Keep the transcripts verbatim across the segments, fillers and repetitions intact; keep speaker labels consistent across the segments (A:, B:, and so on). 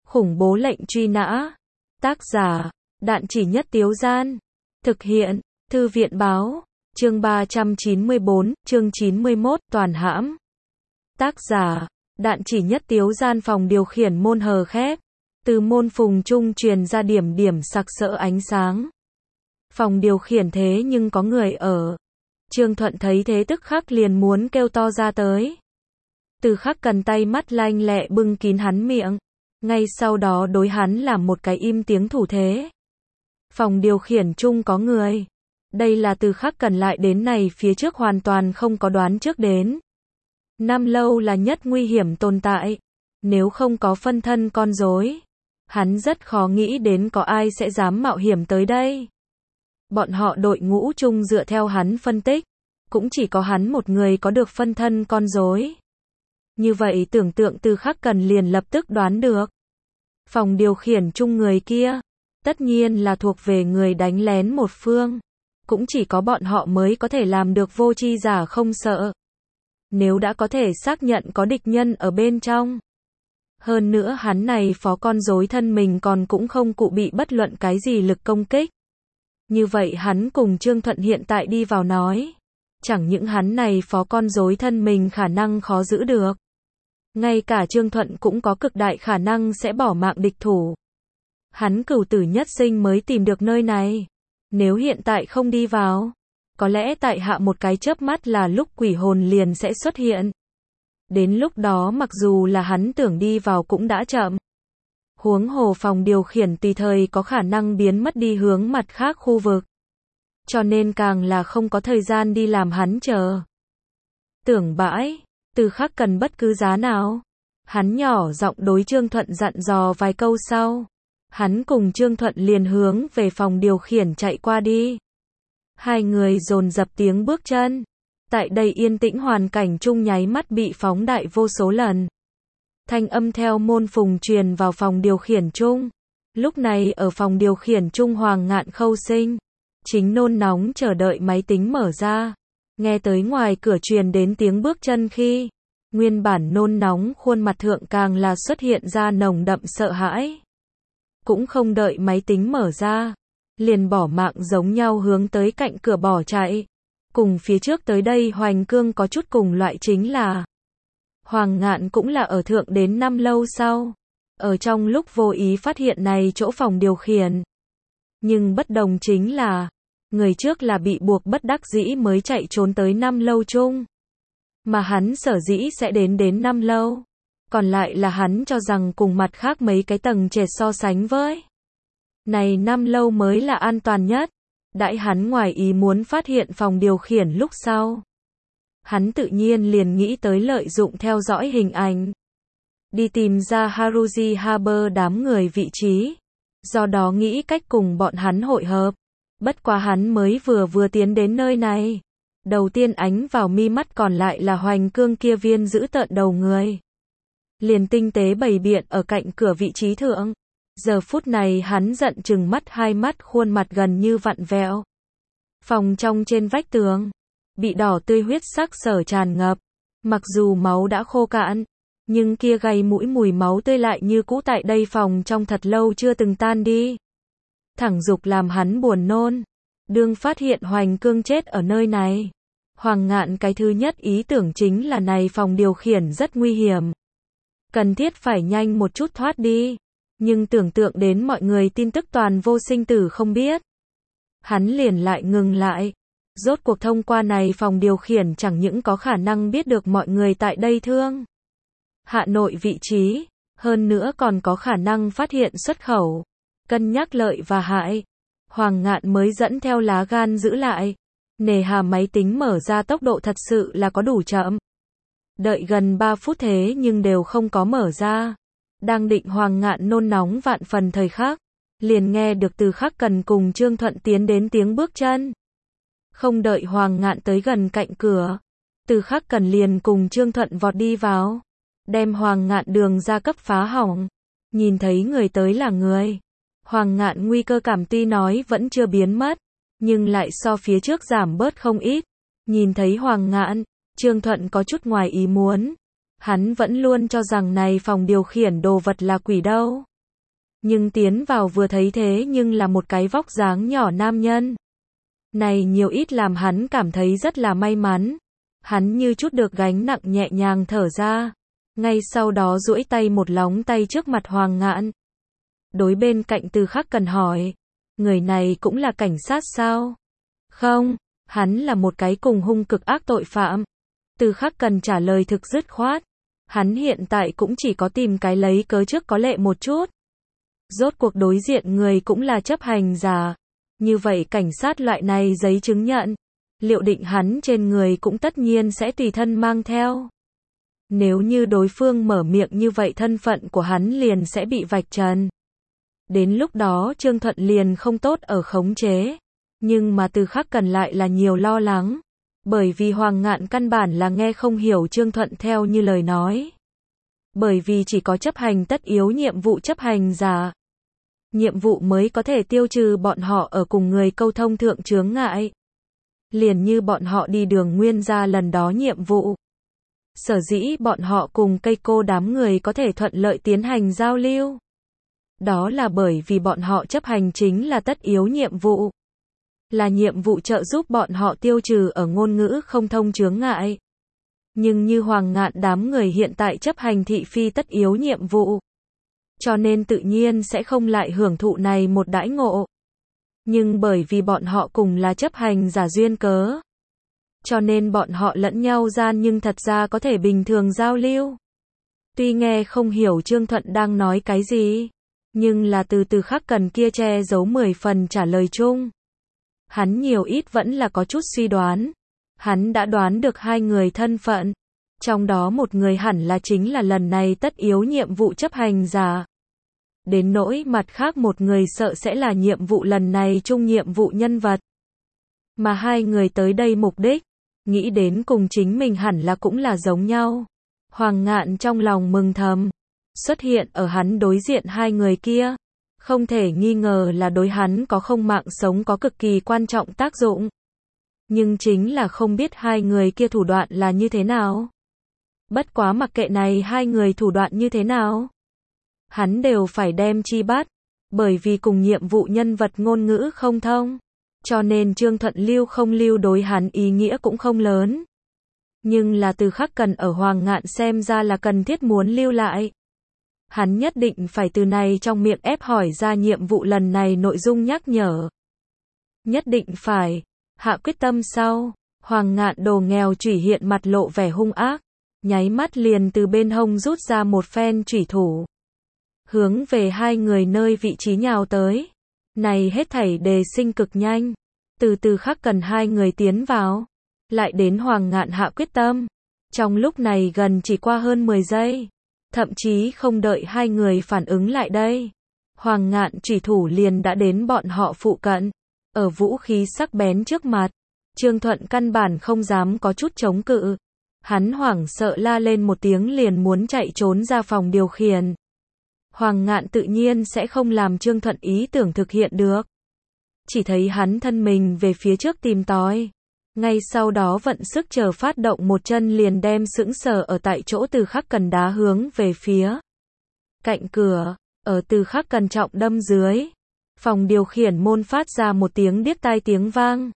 A: Khủng bố lệnh truy nã. Tác giả, Đạn Chỉ Nhất Tiếu Gian. Thực hiện, Thư viện Báo. Chương ba trăm chín mươi bốn, chương chín mươi mốt, toàn hãm. Tác giả, Đạn Chỉ Nhất Tiếu Gian. Phòng điều khiển môn hờ khép. Từ môn phùng trung truyền ra điểm điểm sặc sỡ ánh sáng. Phòng điều khiển thế nhưng có người ở. Trương Thuận thấy thế tức khắc liền muốn kêu to ra tới. Từ khắc cần tay mắt lanh lẹ bưng kín hắn miệng. Ngay sau đó đối hắn làm một cái im tiếng thủ thế. Phòng điều khiển chung có người. Đây là Từ khắc cần lại đến này phía trước hoàn toàn không có đoán trước đến. Nam Lâu là nhất nguy hiểm tồn tại. Nếu không có phân thân con rối, hắn rất khó nghĩ đến có ai sẽ dám mạo hiểm tới đây. Bọn họ đội ngũ chung dựa theo hắn phân tích, cũng chỉ có hắn một người có được phân thân con rối. Như vậy tưởng tượng Từ khắc cần liền lập tức đoán được. Phòng điều khiển chung người kia, tất nhiên là thuộc về người đánh lén một phương. Cũng chỉ có bọn họ mới có thể làm được vô tri giả không sợ. Nếu đã có thể xác nhận có địch nhân ở bên trong. Hơn nữa hắn này phó con rối thân mình còn cũng không cụ bị bất luận cái gì lực công kích. Như vậy hắn cùng Trương Thuận hiện tại đi vào nói. Chẳng những hắn này phó con rối thân mình khả năng khó giữ được. Ngay cả Trương Thuận cũng có cực đại khả năng sẽ bỏ mạng địch thủ. Hắn cửu tử nhất sinh mới tìm được nơi này. Nếu hiện tại không đi vào, có lẽ tại hạ một cái chớp mắt là lúc quỷ hồn liền sẽ xuất hiện. Đến lúc đó mặc dù là hắn tưởng đi vào cũng đã chậm. Huống hồ phòng điều khiển tùy thời có khả năng biến mất đi hướng mặt khác khu vực. Cho nên càng là không có thời gian đi làm hắn chờ. Tưởng bãi, Từ khắc cần bất cứ giá nào. Hắn nhỏ giọng đối Trương Thuận dặn dò vài câu sau. Hắn cùng Trương Thuận liền hướng về phòng điều khiển chạy qua đi. Hai người dồn dập tiếng bước chân. Tại đây yên tĩnh hoàn cảnh chung nháy mắt bị phóng đại vô số lần. Thanh âm theo môn phùng truyền vào phòng điều khiển chung. Lúc này ở phòng điều khiển chung Hoàng Ngạn Khâu Sinh chính nôn nóng chờ đợi máy tính mở ra. Nghe tới ngoài cửa truyền đến tiếng bước chân khi, nguyên bản nôn nóng khuôn mặt thượng càng là xuất hiện ra nồng đậm sợ hãi. Cũng không đợi máy tính mở ra, liền bỏ mạng giống nhau hướng tới cạnh cửa bỏ chạy. Cùng phía trước tới đây Hoành Cương có chút cùng loại chính là Hoàng Ngạn cũng là ở thượng đến năm lâu sau. Ở trong lúc vô ý phát hiện này chỗ phòng điều khiển. Nhưng bất đồng chính là, người trước là bị buộc bất đắc dĩ mới chạy trốn tới năm lâu chung. Mà hắn sở dĩ sẽ đến đến năm lâu. Còn lại là hắn cho rằng cùng mặt khác mấy cái tầng trệt so sánh với. Này năm lâu mới là an toàn nhất. Đãi hắn ngoài ý muốn phát hiện phòng điều khiển lúc sau. Hắn tự nhiên liền nghĩ tới lợi dụng theo dõi hình ảnh. Đi tìm ra Haruji Haber đám người vị trí. Do đó nghĩ cách cùng bọn hắn hội hợp. Bất quá hắn mới vừa vừa tiến đến nơi này. Đầu tiên ánh vào mi mắt còn lại là Hoành Cương kia viên giữ tợn đầu người. Liền tinh tế bày biện ở cạnh cửa vị trí thượng. Giờ phút này hắn giận chừng mắt hai mắt khuôn mặt gần như vặn vẹo. Phòng trong trên vách tường. Bị đỏ tươi huyết sắc sở tràn ngập. Mặc dù máu đã khô cạn. Nhưng kia gay mũi mùi máu tươi lại như cũ tại đây phòng trong thật lâu chưa từng tan đi. Thẳng dục làm hắn buồn nôn. Đương phát hiện Hoành Cương chết ở nơi này. Hoàng Ngạn cái thứ nhất ý tưởng chính là này phòng điều khiển rất nguy hiểm. Cần thiết phải nhanh một chút thoát đi. Nhưng tưởng tượng đến mọi người tin tức toàn vô sinh tử không biết. Hắn liền lại ngừng lại. Rốt cuộc thông qua này phòng điều khiển chẳng những có khả năng biết được mọi người tại đây thương Hà Nội vị trí. Hơn nữa còn có khả năng phát hiện xuất khẩu. Cân nhắc lợi và hại. Hoàng Ngạn mới dẫn theo lá gan giữ lại. Nề hà máy tính mở ra tốc độ thật sự là có đủ chậm. Đợi gần ba phút thế nhưng đều không có mở ra. Đang định Hoàng Ngạn nôn nóng vạn phần thời khắc. Liền nghe được Từ khắc cần cùng Trương Thuận tiến đến tiếng bước chân. Không đợi Hoàng Ngạn tới gần cạnh cửa. Từ khắc cần liền cùng Trương Thuận vọt đi vào. Đem Hoàng Ngạn đường ra cấp phá hỏng. Nhìn thấy người tới là người. Hoàng Ngạn nguy cơ cảm tuy nói vẫn chưa biến mất. Nhưng lại so phía trước giảm bớt không ít. Nhìn thấy Hoàng Ngạn, Trương Thuận có chút ngoài ý muốn. Hắn vẫn luôn cho rằng này phòng điều khiển đồ vật là quỷ đâu. Nhưng tiến vào vừa thấy thế nhưng là một cái vóc dáng nhỏ nam nhân. Này nhiều ít làm hắn cảm thấy rất là may mắn. Hắn như chút được gánh nặng nhẹ nhàng thở ra. Ngay sau đó duỗi tay một lóng tay trước mặt Hoàng Ngạn. Đối bên cạnh Từ Khắc Cần hỏi. Người này cũng là cảnh sát sao? Không, hắn là một cái cùng hung cực ác tội phạm. Từ Khắc Cần trả lời thực dứt khoát. Hắn hiện tại cũng chỉ có tìm cái lấy cớ trước có lệ một chút. Rốt cuộc đối diện người cũng là chấp hành giả. Như vậy cảnh sát loại này giấy chứng nhận. Liệu định hắn trên người cũng tất nhiên sẽ tùy thân mang theo. Nếu như đối phương mở miệng như vậy thân phận của hắn liền sẽ bị vạch trần. Đến lúc đó Trương Thuận liền không tốt ở khống chế. Nhưng mà Từ Khắc Cần lại là nhiều lo lắng. Bởi vì Hoàng Ngạn căn bản là nghe không hiểu Trương Thuận theo như lời nói. Bởi vì chỉ có chấp hành tất yếu nhiệm vụ chấp hành giả. Nhiệm vụ mới có thể tiêu trừ bọn họ ở cùng người câu thông thượng chướng ngại. Liền như bọn họ đi đường nguyên gia lần đó nhiệm vụ. Sở dĩ bọn họ cùng cây cô đám người có thể thuận lợi tiến hành giao lưu. Đó là bởi vì bọn họ chấp hành chính là tất yếu nhiệm vụ. Là nhiệm vụ trợ giúp bọn họ tiêu trừ ở ngôn ngữ không thông chướng ngại. Nhưng như Hoàng Ngạn đám người hiện tại chấp hành thị phi tất yếu nhiệm vụ. Cho nên tự nhiên sẽ không lại hưởng thụ này một đãi ngộ. Nhưng bởi vì bọn họ cùng là chấp hành giả duyên cớ. Cho nên bọn họ lẫn nhau gian nhưng thật ra có thể bình thường giao lưu. Tuy nghe không hiểu Trương Thuận đang nói cái gì. Nhưng là từ Từ Khắc Cần kia che giấu mười phần trả lời chung. Hắn nhiều ít vẫn là có chút suy đoán. Hắn đã đoán được hai người thân phận. Trong đó một người hẳn là chính là lần này tất yếu nhiệm vụ chấp hành giả. Đến nỗi mặt khác một người sợ sẽ là nhiệm vụ lần này chung nhiệm vụ nhân vật. Mà hai người tới đây mục đích, nghĩ đến cùng chính mình hẳn là cũng là giống nhau. Hoàng Ngạn trong lòng mừng thầm. Xuất hiện ở hắn đối diện hai người kia. Không thể nghi ngờ là đối hắn có không mạng sống có cực kỳ quan trọng tác dụng. Nhưng chính là không biết hai người kia thủ đoạn là như thế nào. Bất quá mặc kệ này hai người thủ đoạn như thế nào. Hắn đều phải đem chi bắt. Bởi vì cùng nhiệm vụ nhân vật ngôn ngữ không thông. Cho nên Trương Thuận lưu không lưu đối hắn ý nghĩa cũng không lớn. Nhưng là Từ Khắc Cần ở Hoàng Ngạn xem ra là cần thiết muốn lưu lại. Hắn nhất định phải từ này trong miệng ép hỏi ra nhiệm vụ lần này nội dung nhắc nhở. Nhất định phải. Hạ quyết tâm sau. Hoàng Ngạn đồ nghèo chủy hiện mặt lộ vẻ hung ác. Nháy mắt liền từ bên hông rút ra một phen chủy thủ. Hướng về hai người nơi vị trí nhào tới. Này hết thảy đề sinh cực nhanh. Từ Từ Khắc Cần hai người tiến vào. Lại đến Hoàng Ngạn hạ quyết tâm. Trong lúc này gần chỉ qua hơn mười giây. Thậm chí không đợi hai người phản ứng lại đây. Hoàng Ngạn chủy thủ liền đã đến bọn họ phụ cận. Ở vũ khí sắc bén trước mặt. Trương Thuận căn bản không dám có chút chống cự. Hắn hoảng sợ la lên một tiếng liền muốn chạy trốn ra phòng điều khiển. Hoàng Ngạn tự nhiên sẽ không làm Trương Thuận ý tưởng thực hiện được. Chỉ thấy hắn thân mình về phía trước tìm tòi. Ngay sau đó vận sức chờ phát động một chân liền đem sững sờ ở tại chỗ Từ Khắc Cần đá hướng về phía cạnh cửa. Ở Từ Khắc Cần trọng đâm dưới. Phòng điều khiển môn phát ra một tiếng điếc tai tiếng vang.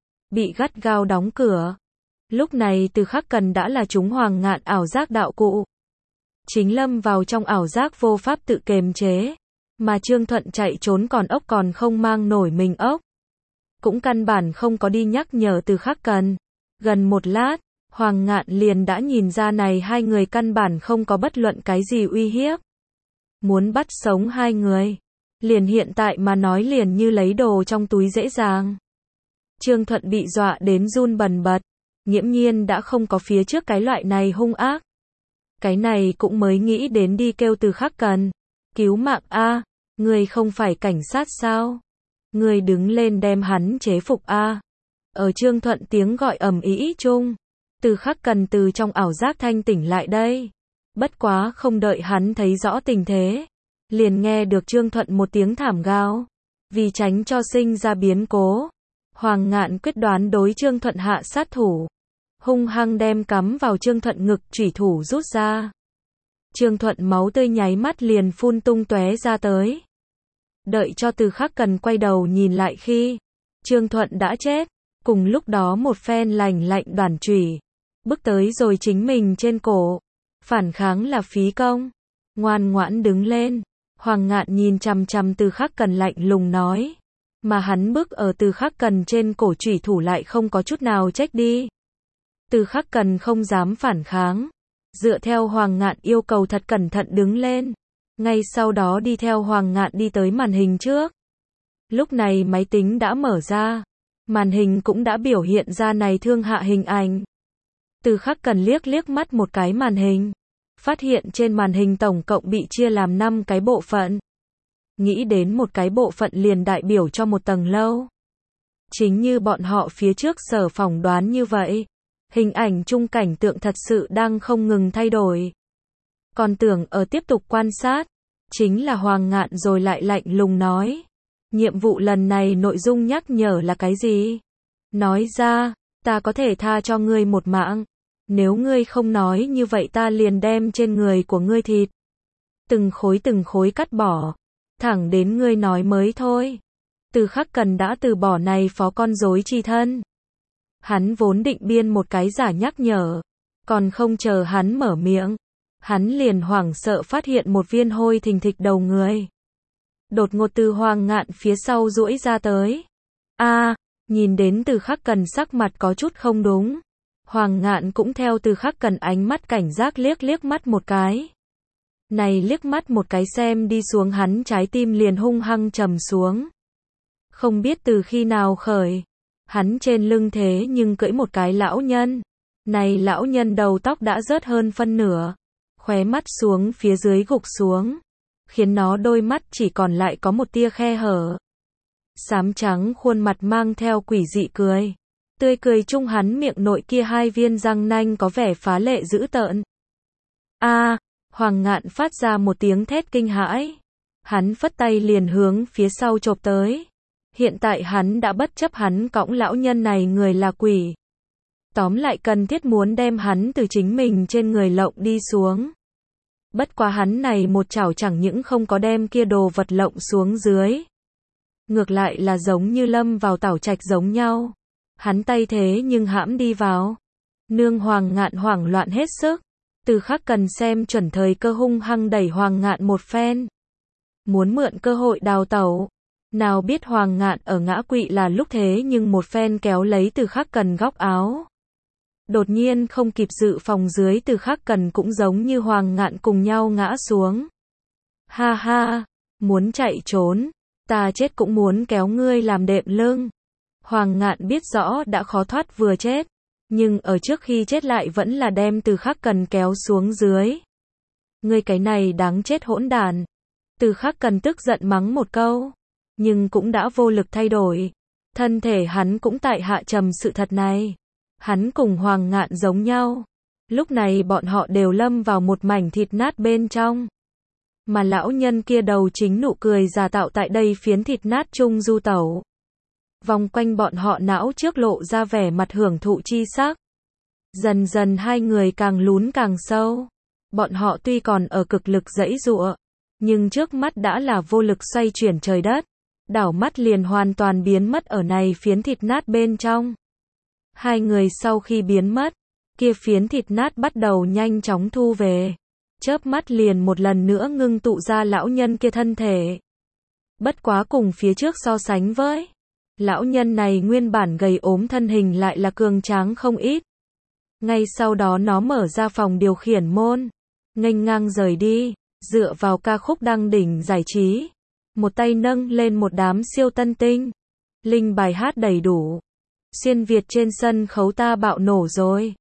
A: Bị gắt gao đóng cửa. Lúc này Từ Khắc Cần đã là chúng Hoàng Ngạn ảo giác đạo cụ. Chính lâm vào trong ảo giác vô pháp tự kiềm chế. Mà Trương Thuận chạy trốn còn ốc còn không mang nổi mình ốc. Cũng căn bản không có đi nhắc nhở Từ Khắc Cần. Gần một lát, Hoàng Ngạn liền đã nhìn ra này hai người căn bản không có bất luận cái gì uy hiếp. Muốn bắt sống hai người. Liền hiện tại mà nói liền như lấy đồ trong túi dễ dàng. Trương Thuận bị dọa đến run bần bật. Nghiễm nhiên đã không có phía trước cái loại này hung ác. Cái này cũng mới nghĩ đến đi kêu Từ Khắc Cần. Cứu mạng a, người không phải cảnh sát sao? Người đứng lên đem hắn chế phục a. Ở Trương Thuận tiếng gọi ầm ĩ chung. Từ Khắc Cần từ trong ảo giác thanh tỉnh lại đây. Bất quá không đợi hắn thấy rõ tình thế. Liền nghe được Trương Thuận một tiếng thảm gào. Vì tránh cho sinh ra biến cố. Hoàng Ngạn quyết đoán đối Trương Thuận hạ sát thủ. Hung hăng đem cắm vào Trương Thuận ngực chủy thủ rút ra. Trương Thuận máu tươi nháy mắt liền phun tung tóe ra tới. Đợi cho Từ Khắc Cần quay đầu nhìn lại khi Trương Thuận đã chết, cùng lúc đó một phen lành lạnh đoản chùy bước tới rồi chính mình trên cổ. Phản kháng là phí công. Ngoan ngoãn đứng lên. Hoàng Ngạn nhìn chằm chằm Từ Khắc Cần lạnh lùng nói. Mà hắn bước ở Từ Khắc Cần trên cổ chủy thủ lại không có chút nào trách đi. Từ Khắc Cần không dám phản kháng. Dựa theo Hoàng Ngạn yêu cầu thật cẩn thận đứng lên. Ngay sau đó đi theo Hoàng Ngạn đi tới màn hình trước. Lúc này máy tính đã mở ra. Màn hình cũng đã biểu hiện ra này thương hạ hình ảnh. Từ Khắc Cần liếc liếc mắt một cái màn hình. Phát hiện trên màn hình tổng cộng bị chia làm năm cái bộ phận. Nghĩ đến một cái bộ phận liền đại biểu cho một tầng lâu. Chính như bọn họ phía trước sở phỏng đoán như vậy. Hình ảnh chung cảnh tượng thật sự đang không ngừng thay đổi. Còn tưởng ở tiếp tục quan sát. Chính là Hoàng Ngạn rồi lại lạnh lùng nói. Nhiệm vụ lần này nội dung nhắc nhở là cái gì? Nói ra, ta có thể tha cho ngươi một mạng. Nếu ngươi không nói như vậy ta liền đem trên người của ngươi thịt. Từng khối từng khối cắt bỏ. Thẳng đến ngươi nói mới thôi. Từ Khắc Cần đã từ bỏ này phó con rối chi thân. Hắn vốn định biên một cái giả nhắc nhở. Còn không chờ hắn mở miệng. Hắn liền hoảng sợ phát hiện một viên hôi thình thịch đầu người. Đột ngột từ Hoàng Ngạn phía sau duỗi ra tới. A, nhìn đến Từ Khắc Cần sắc mặt có chút không đúng. Hoàng Ngạn cũng theo Từ Khắc Cần ánh mắt cảnh giác liếc liếc mắt một cái. Này liếc mắt một cái xem đi xuống hắn trái tim liền hung hăng trầm xuống. Không biết từ khi nào khởi. Hắn trên lưng thế nhưng cưỡi một cái lão nhân. Này lão nhân đầu tóc đã rớt hơn phân nửa. Khóe mắt xuống phía dưới gục xuống. Khiến nó đôi mắt chỉ còn lại có một tia khe hở. Xám trắng khuôn mặt mang theo quỷ dị cười. Tươi cười chung hắn miệng nội kia hai viên răng nanh có vẻ phá lệ dữ tợn. A, Hoàng Ngạn phát ra một tiếng thét kinh hãi. Hắn phất tay liền hướng phía sau chộp tới. Hiện tại hắn đã bất chấp hắn cõng lão nhân này người là quỷ. Tóm lại cần thiết muốn đem hắn từ chính mình trên người lộng đi xuống. Bất quá hắn này một chảo chẳng những không có đem kia đồ vật lộng xuống dưới. Ngược lại là giống như lâm vào tảo trạch giống nhau. Hắn tay thế nhưng hãm đi vào. Nương Hoàng Ngạn hoảng loạn hết sức. Từ Khắc Cần xem chuẩn thời cơ hung hăng đẩy Hoàng Ngạn một phen. Muốn mượn cơ hội đào tẩu. Nào biết Hoàng Ngạn ở ngã quỵ là lúc thế nhưng một phen kéo lấy Từ Khắc Cần góc áo. Đột nhiên không kịp dự phòng dưới Từ Khắc Cần cũng giống như Hoàng Ngạn cùng nhau ngã xuống. Ha ha, muốn chạy trốn, ta chết cũng muốn kéo ngươi làm đệm lưng. Hoàng Ngạn biết rõ đã khó thoát vừa chết, nhưng ở trước khi chết lại vẫn là đem Từ Khắc Cần kéo xuống dưới. Ngươi cái này đáng chết hỗn đản. Từ Khắc Cần tức giận mắng một câu, nhưng cũng đã vô lực thay đổi. Thân thể hắn cũng tại hạ trầm sự thật này. Hắn cùng Hoàng Ngạn giống nhau. Lúc này bọn họ đều lâm vào một mảnh thịt nát bên trong. Mà lão nhân kia đầu chính nụ cười giả tạo tại đây phiến thịt nát chung du tẩu. Vòng quanh bọn họ não trước lộ ra vẻ mặt hưởng thụ chi sắc. Dần dần hai người càng lún càng sâu. Bọn họ tuy còn ở cực lực giãy giụa, nhưng trước mắt đã là vô lực xoay chuyển trời đất. Đảo mắt liền hoàn toàn biến mất ở này phiến thịt nát bên trong. Hai người sau khi biến mất, kia phiến thịt nát bắt đầu nhanh chóng thu về. Chớp mắt liền một lần nữa ngưng tụ ra lão nhân kia thân thể. Bất quá cùng phía trước so sánh với, lão nhân này nguyên bản gầy ốm thân hình lại là cường tráng không ít. Ngay sau đó nó mở ra phòng điều khiển môn, nghênh ngang rời đi, dựa vào ca khúc đăng đỉnh giải trí. Một tay nâng lên một đám siêu tân tinh. Linh bài hát đầy đủ. Xuyên Việt trên sân khấu ta bạo nổ rồi.